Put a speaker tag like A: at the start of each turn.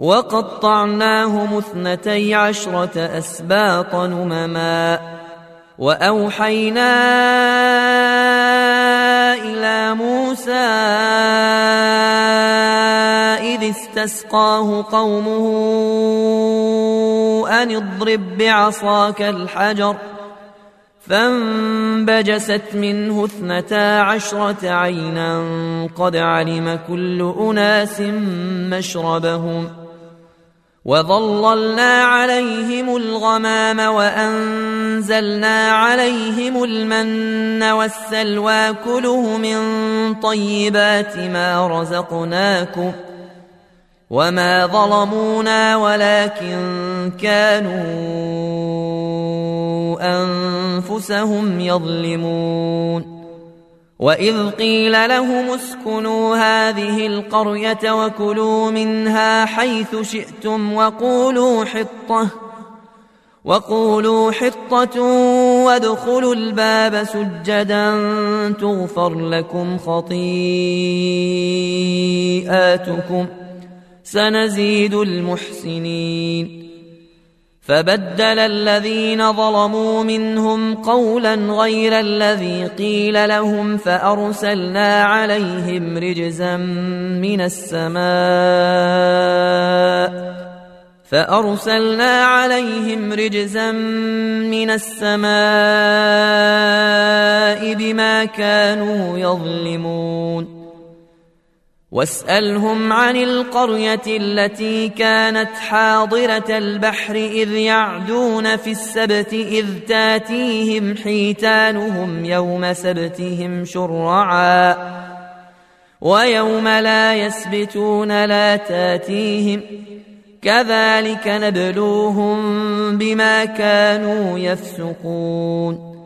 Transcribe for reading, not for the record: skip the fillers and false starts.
A: وقطعناهم 12 أسباط أمما وأوحينا إلى موسى إذ استسقاه قومه أن اضرب بعصاك الحجر فانبجست منه 12 عينا قد علم كل أناس مشربهم وظللنا عليهم الغمام وأنزلنا عليهم المن والسلوى كلوا من طيبات ما رزقناكم وما ظلمونا ولكن كانوا أنفسهم يظلمون وإذ قيل لهم اسكنوا هذه القرية وكلوا منها حيث شئتم وقولوا حطة وادخلوا الباب سجدا تغفر لكم خطيئاتكم سنزيد المحسنين فبدل الذين ظلموا منهم قولا غير الذي قيل لهم فأرسلنا عليهم رجزا من السماء بما كانوا يظلمون واسألهم عن القرية التي كانت حاضرة البحر إذ يعدون في السبت إذ تاتيهم حيتانهم يوم سبتهم شرعا ويوم لا يسبتون لا تاتيهم كذلك نبلوهم بما كانوا يفسقون